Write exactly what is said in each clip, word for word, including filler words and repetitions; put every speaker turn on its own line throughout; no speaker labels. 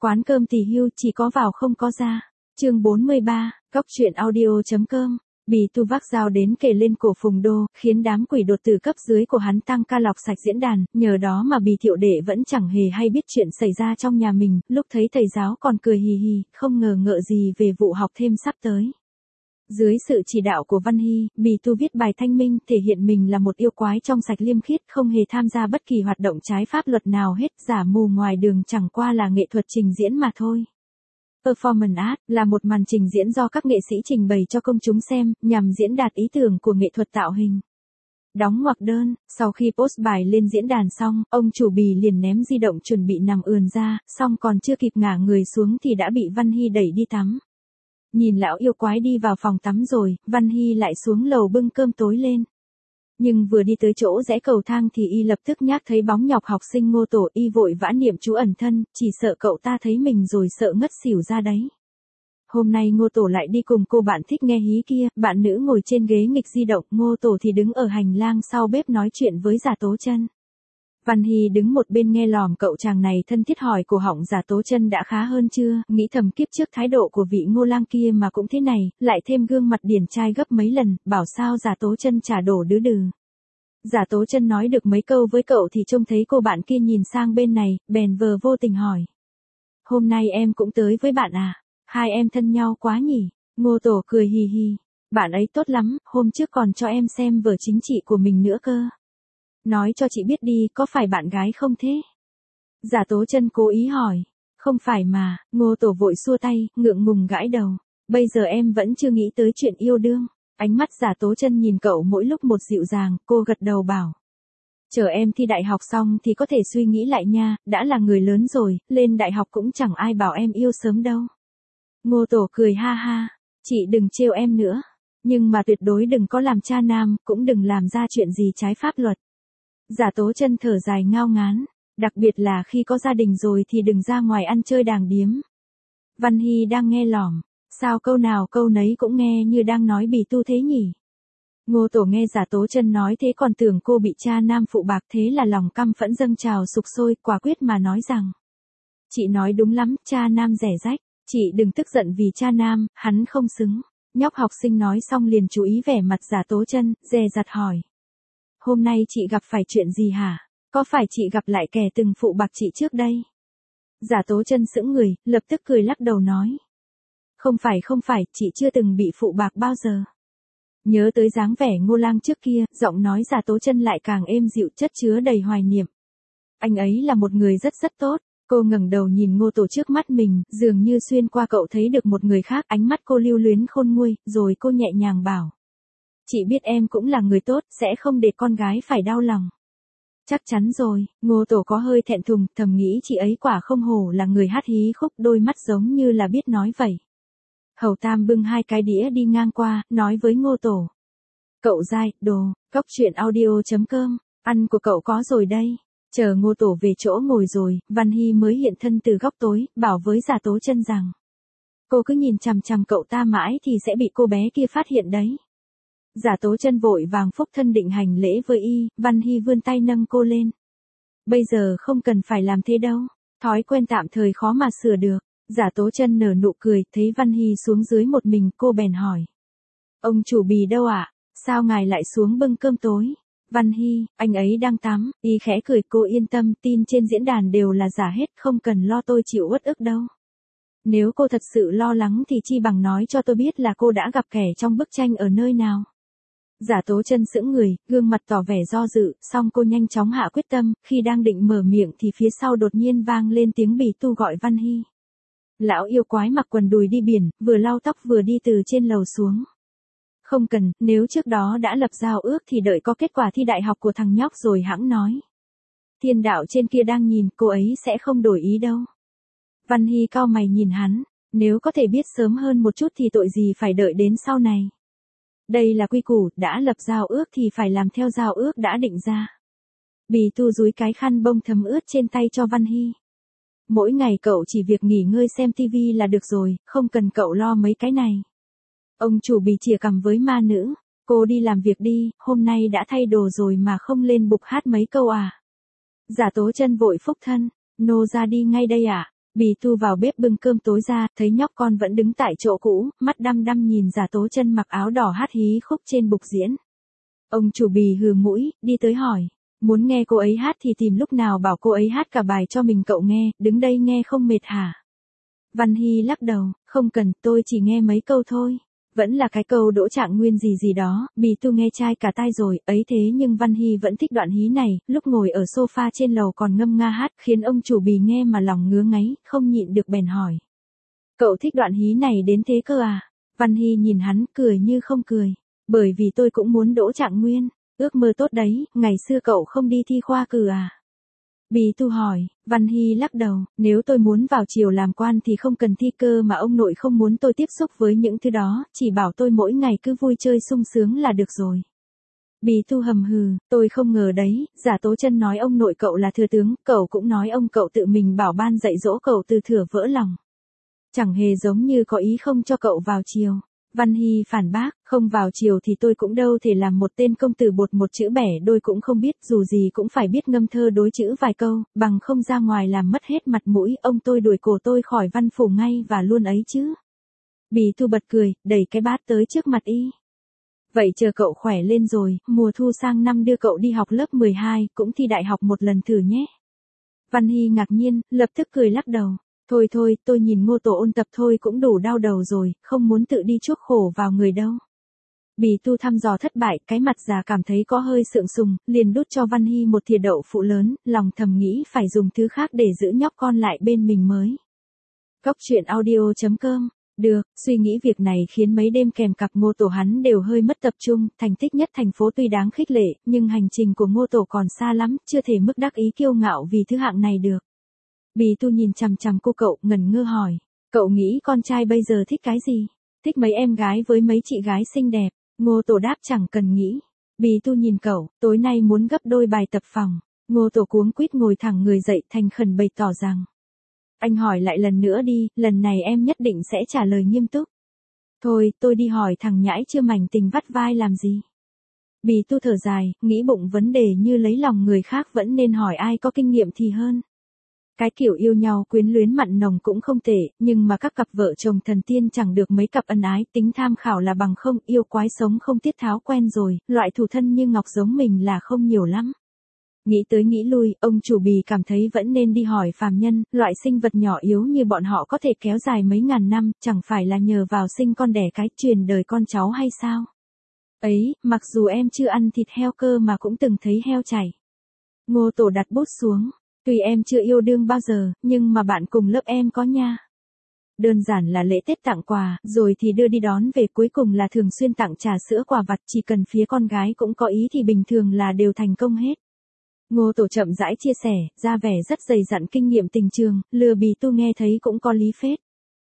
Quán cơm tỳ hưu chỉ có vào không có ra. Chương bốn mươi ba, Góc truyện audio.com. Bì tu vác dao đến kề lên cổ Phùng Đô, khiến đám quỷ đột tử cấp dưới của hắn tăng ca lọc sạch diễn đàn, nhờ đó mà Bì Thiệu Đệ vẫn chẳng hề hay biết chuyện xảy ra trong nhà mình, lúc thấy thầy giáo còn cười hì hì, không ngờ ngợ gì về vụ học thêm sắp tới. Dưới sự chỉ đạo của Văn Hy, Bì Tu viết bài thanh minh, thể hiện mình là một yêu quái trong sạch liêm khiết, không hề tham gia bất kỳ hoạt động trái pháp luật nào hết, giả mù ngoài đường chẳng qua là nghệ thuật trình diễn mà thôi. Performance art là một màn trình diễn do các nghệ sĩ trình bày cho công chúng xem, nhằm diễn đạt ý tưởng của nghệ thuật tạo hình. Đóng ngoặc đơn, sau khi post bài lên diễn đàn xong, ông chủ Bì liền ném di động chuẩn bị nằm ườn ra, xong còn chưa kịp ngả người xuống thì đã bị Văn Hy đẩy đi tắm. Nhìn lão yêu quái đi vào phòng tắm rồi, Văn Hy lại xuống lầu bưng cơm tối lên. Nhưng vừa đi tới chỗ rẽ cầu thang thì y lập tức nhác thấy bóng nhọc học sinh Ngô Tổ, y vội vã niệm chú ẩn thân, chỉ sợ cậu ta thấy mình rồi sợ ngất xỉu ra đấy. Hôm nay Ngô Tổ lại đi cùng cô bạn thích nghe hí kia, bạn nữ ngồi trên ghế nghịch di động, Ngô Tổ thì đứng ở hành lang sau bếp nói chuyện với Giả Tố Chân. Văn Hy đứng một bên nghe lỏm cậu chàng này thân thiết hỏi cổ họng Giả Tố Chân đã khá hơn chưa, nghĩ thầm kiếp trước thái độ của vị Ngô lang kia mà cũng thế này, lại thêm gương mặt điển trai gấp mấy lần, bảo sao Giả Tố Chân trả đổ đứ đừ. Giả Tố Chân nói được mấy câu với cậu thì trông thấy cô bạn kia nhìn sang bên này, bèn vờ vô tình hỏi. Hôm nay em cũng tới với bạn à? Hai em thân nhau quá nhỉ? Ngô Tổ cười hì hì. Bạn ấy tốt lắm, hôm trước còn cho em xem vở chính trị của mình nữa cơ. Nói cho chị biết đi, có phải bạn gái không thế? Giả Tố Chân cố ý hỏi. Không phải mà, Ngô Tổ vội xua tay, ngượng ngùng gãi đầu. Bây giờ em vẫn chưa nghĩ tới chuyện yêu đương. Ánh mắt Giả Tố Chân nhìn cậu mỗi lúc một dịu dàng, cô gật đầu bảo. Chờ em thi đại học xong thì có thể suy nghĩ lại nha, đã là người lớn rồi, lên đại học cũng chẳng ai bảo em yêu sớm đâu. Ngô Tổ cười ha ha, chị đừng trêu em nữa. Nhưng mà tuyệt đối đừng có làm cha nam, cũng đừng làm ra chuyện gì trái pháp luật. Giả Tố Chân thở dài ngao ngán, đặc biệt là khi có gia đình rồi thì đừng ra ngoài ăn chơi đàng điếm. Văn Hy đang nghe lỏm, sao câu nào câu nấy cũng nghe như đang nói Bì Tu thế nhỉ? Ngô Tổ nghe Giả Tố Chân nói thế còn tưởng cô bị cha nam phụ bạc, thế là lòng căm phẫn dâng trào sục sôi, quả quyết mà nói rằng. Chị nói đúng lắm, cha nam rẻ rách, chị đừng tức giận vì cha nam, hắn không xứng. Nhóc học sinh nói xong liền chú ý vẻ mặt Giả Tố Chân, dè dặt hỏi. Hôm nay chị gặp phải chuyện gì hả? Có phải chị gặp lại kẻ từng phụ bạc chị trước đây? Giả Tố Chân sững người, lập tức cười lắc đầu nói. Không phải không phải, chị chưa từng bị phụ bạc bao giờ. Nhớ tới dáng vẻ Ngô lang trước kia, giọng nói Giả Tố Chân lại càng êm dịu, chất chứa đầy hoài niệm. Anh ấy là một người rất rất tốt. Cô ngẩng đầu nhìn Ngô Tổ trước mắt mình, dường như xuyên qua cậu thấy được một người khác, ánh mắt cô lưu luyến khôn nguôi, rồi cô nhẹ nhàng bảo. Chị biết em cũng là người tốt, sẽ không để con gái phải đau lòng. Chắc chắn rồi, Ngô Tổ có hơi thẹn thùng, thầm nghĩ chị ấy quả không hổ là người hát hí khúc, đôi mắt giống như là biết nói vậy. Hầu Tam bưng hai cái đĩa đi ngang qua, nói với Ngô Tổ. Cậu dai, đồ, Góc truyện audio.com, ăn của cậu có rồi đây. Chờ Ngô Tổ về chỗ ngồi rồi, Văn Hy mới hiện thân từ góc tối, bảo với Giả Tố Chân rằng. Cô cứ nhìn chằm chằm cậu ta mãi thì sẽ bị cô bé kia phát hiện đấy. Giả Tố Chân vội vàng phúc thân định hành lễ với y, Văn Hy vươn tay nâng cô lên. Bây giờ không cần phải làm thế đâu, thói quen tạm thời khó mà sửa được. Giả Tố Chân nở nụ cười, thấy Văn Hy xuống dưới một mình, cô bèn hỏi. Ông chủ Bì đâu ạ? À? Sao ngài lại xuống bưng cơm tối? Văn Hy, anh ấy đang tắm, y khẽ cười, cô yên tâm, tin trên diễn đàn đều là giả hết, không cần lo tôi chịu uất ức đâu. Nếu cô thật sự lo lắng thì chi bằng nói cho tôi biết là cô đã gặp kẻ trong bức tranh ở nơi nào. Giả Tố Chân sững người, gương mặt tỏ vẻ do dự, xong cô nhanh chóng hạ quyết tâm, khi đang định mở miệng thì phía sau đột nhiên vang lên tiếng Bì Tu gọi Văn Hy. Lão yêu quái mặc quần đùi đi biển, vừa lau tóc vừa đi từ trên lầu xuống. Không cần, nếu trước đó đã lập giao ước thì đợi có kết quả thi đại học của thằng nhóc rồi hẵng nói. Thiên đạo trên kia đang nhìn, cô ấy sẽ không đổi ý đâu. Văn Hy cau mày nhìn hắn, nếu có thể biết sớm hơn một chút thì tội gì phải đợi đến sau này. Đây là quy củ, đã lập giao ước thì phải làm theo giao ước đã định ra. Bì Tu dúi cái khăn bông thấm ướt trên tay cho Văn Hy. Mỗi ngày cậu chỉ việc nghỉ ngơi xem tivi là được rồi, không cần cậu lo mấy cái này. Ông chủ Bì chìa cằm với ma nữ. Cô đi làm việc đi, hôm nay đã thay đồ rồi mà không lên bục hát mấy câu à. Giả Tố Chân vội phúc thân. Nô ra đi ngay đây ạ. À? Bì Tu vào bếp bưng cơm tối ra, thấy nhóc con vẫn đứng tại chỗ cũ, mắt đăm đăm nhìn Giả Tố Chân mặc áo đỏ hát hí khúc trên bục diễn. Ông chủ Bì hừ mũi, đi tới hỏi, muốn nghe cô ấy hát thì tìm lúc nào bảo cô ấy hát cả bài cho mình cậu nghe, đứng đây nghe không mệt hả? Văn Hy lắc đầu, không cần, tôi chỉ nghe mấy câu thôi. Vẫn là cái câu Đỗ Trạng Nguyên gì gì đó, Bì Tu nghe chai cả tai rồi, ấy thế nhưng Văn Hy vẫn thích đoạn hí này, lúc ngồi ở sofa trên lầu còn ngâm nga hát, khiến ông chủ Bì nghe mà lòng ngứa ngáy, không nhịn được bèn hỏi. Cậu thích đoạn hí này đến thế cơ à? Văn Hy nhìn hắn, cười như không cười. Bởi vì tôi cũng muốn Đỗ Trạng Nguyên, ước mơ tốt đấy, ngày xưa cậu không đi thi khoa cử à? Bì Tu hỏi, Văn Hy lắc đầu, nếu tôi muốn vào triều làm quan thì không cần thi cơ mà ông nội không muốn tôi tiếp xúc với những thứ đó, chỉ bảo tôi mỗi ngày cứ vui chơi sung sướng là được rồi. Bì Tu hầm hừ, tôi không ngờ đấy, Giả Tố Chân nói ông nội cậu là thừa tướng, cậu cũng nói ông cậu tự mình bảo ban dạy dỗ cậu từ thừa vỡ lòng. Chẳng hề giống như có ý không cho cậu vào triều. Văn Hy phản bác, không vào triều thì tôi cũng đâu thể làm một tên công tử bột một chữ bẻ đôi cũng không biết, dù gì cũng phải biết ngâm thơ đối chữ vài câu, bằng không ra ngoài làm mất hết mặt mũi, ông tôi đuổi cổ tôi khỏi văn phủ ngay và luôn ấy chứ. Bì Tu bật cười, đẩy cái bát tới trước mặt y. Vậy chờ cậu khỏe lên rồi, mùa thu sang năm đưa cậu đi học lớp mười hai, cũng thi đại học một lần thử nhé. Văn Hy ngạc nhiên, lập tức cười lắc đầu. Thôi thôi, tôi nhìn Ngô Tổ ôn tập thôi cũng đủ đau đầu rồi, không muốn tự đi chuốc khổ vào người đâu. Bì Tu thăm dò thất bại, cái mặt già cảm thấy có hơi sượng sùng, liền đút cho Văn Hy một thìa đậu phụ lớn, lòng thầm nghĩ phải dùng thứ khác để giữ nhóc con lại bên mình mới. Góc truyện audio chấm com. Được, suy nghĩ việc này khiến mấy đêm kèm cặp Ngô Tổ hắn đều hơi mất tập trung, thành tích nhất thành phố tuy đáng khích lệ, nhưng hành trình của Ngô Tổ còn xa lắm, chưa thể mức đắc ý kiêu ngạo vì thứ hạng này được. Bì Tu nhìn chằm chằm cô cậu, ngẩn ngơ hỏi, cậu nghĩ con trai bây giờ thích cái gì? Thích mấy em gái với mấy chị gái xinh đẹp. Ngô Tổ đáp chẳng cần nghĩ. Bì Tu nhìn cậu, tối nay muốn gấp đôi bài tập phòng. Ngô Tổ cuống quýt ngồi thẳng người dậy thành khẩn bày tỏ rằng. Anh hỏi lại lần nữa đi, lần này em nhất định sẽ trả lời nghiêm túc. Thôi, tôi đi hỏi thằng nhãi chưa mảnh tình vắt vai làm gì. Bì Tu thở dài, nghĩ bụng vấn đề như lấy lòng người khác vẫn nên hỏi ai có kinh nghiệm thì hơn. Cái kiểu yêu nhau quyến luyến mặn nồng cũng không tệ, nhưng mà các cặp vợ chồng thần tiên chẳng được mấy cặp ân ái, tính tham khảo là bằng không, yêu quái sống không tiết tháo quen rồi, loại thủ thân như ngọc giống mình là không nhiều lắm. Nghĩ tới nghĩ lui, ông chủ Bì cảm thấy vẫn nên đi hỏi phàm nhân, loại sinh vật nhỏ yếu như bọn họ có thể kéo dài mấy ngàn năm, chẳng phải là nhờ vào sinh con đẻ cái truyền đời con cháu hay sao? Ấy, mặc dù em chưa ăn thịt heo cơ mà cũng từng thấy heo chảy. Ngô Tổ đặt bút xuống. Tuy em chưa yêu đương bao giờ, nhưng mà bạn cùng lớp em có nha. Đơn giản là lễ Tết tặng quà, rồi thì đưa đi đón về, cuối cùng là thường xuyên tặng trà sữa quà vặt, chỉ cần phía con gái cũng có ý thì bình thường là đều thành công hết. Ngô Tổ chậm rãi chia sẻ, ra vẻ rất dày dặn kinh nghiệm tình trường, lừa Bì Tu nghe thấy cũng có lý phết.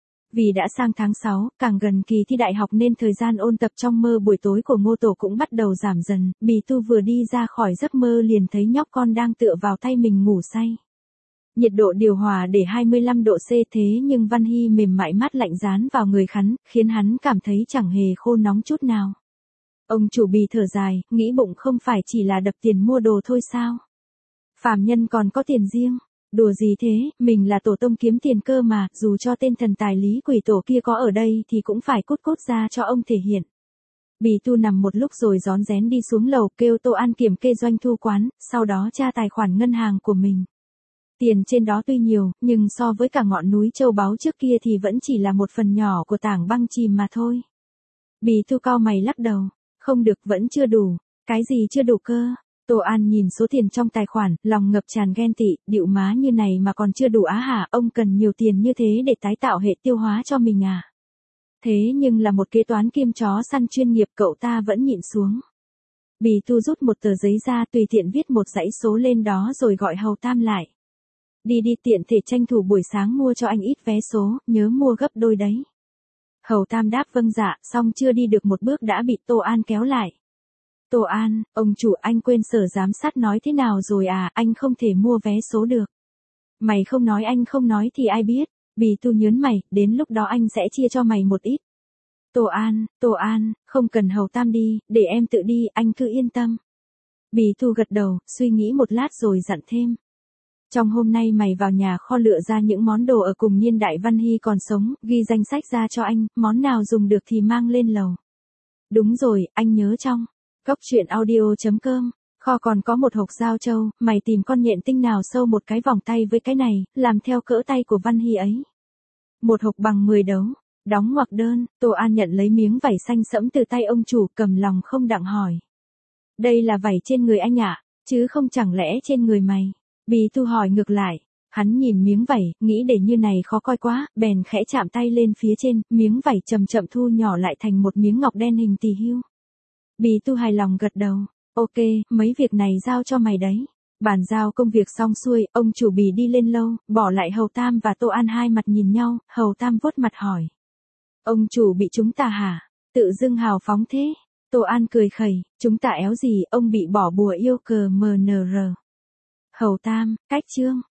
Vì đã sang tháng sáu, càng gần kỳ thi đại học nên thời gian ôn tập trong mơ buổi tối của Ngô Tổ cũng bắt đầu giảm dần, Bì Tu vừa đi ra khỏi giấc mơ liền thấy nhóc con đang tựa vào tay mình ngủ say. Nhiệt độ điều hòa để hai mươi lăm độ C thế nhưng Văn Hy mềm mại mát lạnh dán vào người hắn, khiến hắn cảm thấy chẳng hề khô nóng chút nào. Ông chủ Bì thở dài, nghĩ bụng không phải chỉ là đập tiền mua đồ thôi sao? Phàm nhân còn có tiền riêng. Đùa gì thế, mình là tổ tông kiếm tiền cơ mà, dù cho tên thần tài Lý Quỷ Tổ kia có ở đây thì cũng phải cút cút ra cho ông thể hiện. Bì Tu nằm một lúc rồi rón rén đi xuống lầu kêu Tô An kiểm kê doanh thu quán, sau đó tra tài khoản ngân hàng của mình. Tiền trên đó tuy nhiều, nhưng so với cả ngọn núi châu báu trước kia thì vẫn chỉ là một phần nhỏ của tảng băng chìm mà thôi. Bì Tu cau mày lắc đầu, không được, vẫn chưa đủ. Cái gì chưa đủ cơ? Tô An nhìn số tiền trong tài khoản, lòng ngập tràn ghen tị, điệu má như này mà còn chưa đủ á hả, ông cần nhiều tiền như thế để tái tạo hệ tiêu hóa cho mình à? Thế nhưng là một kế toán kiêm chó săn chuyên nghiệp, cậu ta vẫn nhịn xuống. Bì Tu rút một tờ giấy ra, tùy tiện viết một dãy số lên đó rồi gọi Hầu Tam lại. Đi đi, tiện thể tranh thủ buổi sáng mua cho anh ít vé số, nhớ mua gấp đôi đấy. Hầu Tam đáp vâng dạ, xong chưa đi được một bước đã bị Tô An kéo lại. Tô An, ông chủ, anh quên sở giám sát nói thế nào rồi à, anh không thể mua vé số được. Mày không nói anh không nói thì ai biết. Bì Tu nhớn mày, đến lúc đó anh sẽ chia cho mày một ít. Tô An, Tô An, không cần Hầu Tam đi, để em tự đi, anh cứ yên tâm. Bì Tu gật đầu, suy nghĩ một lát rồi dặn thêm. Trong hôm nay mày vào nhà kho lựa ra những món đồ ở cùng niên đại Văn Hy còn sống, ghi danh sách ra cho anh, món nào dùng được thì mang lên lầu. Đúng rồi, anh nhớ trong cốc truyện audio.com, kho còn có một hộp dao trâu, mày tìm con nhện tinh nào sâu một cái vòng tay với cái này, làm theo cỡ tay của Văn Hy ấy. Một hộp bằng mười đấu, đóng ngoặc đơn, Tô An nhận lấy miếng vải xanh sẫm từ tay ông chủ, cầm lòng không đặng hỏi. Đây là vải trên người anh ạ, chứ không chẳng lẽ trên người mày? Bì Tu hỏi ngược lại. Hắn nhìn miếng vải, nghĩ để như này khó coi quá, bèn khẽ chạm tay lên phía trên, miếng vải chậm chậm thu nhỏ lại thành một miếng ngọc đen hình tỳ hưu. Bì Tu hài lòng gật đầu. Ok, mấy việc này giao cho mày đấy. Bàn giao công việc xong xuôi, ông chủ Bì đi lên lâu, bỏ lại Hầu Tam và Tô An hai mặt nhìn nhau, Hầu Tam vuốt mặt hỏi. Ông chủ bị chúng ta hả? Tự dưng hào phóng thế. Tô An cười khẩy, chúng ta éo gì, ông bị bỏ bùa yêu cờ em en rờ. Hầu Tam, cách chương.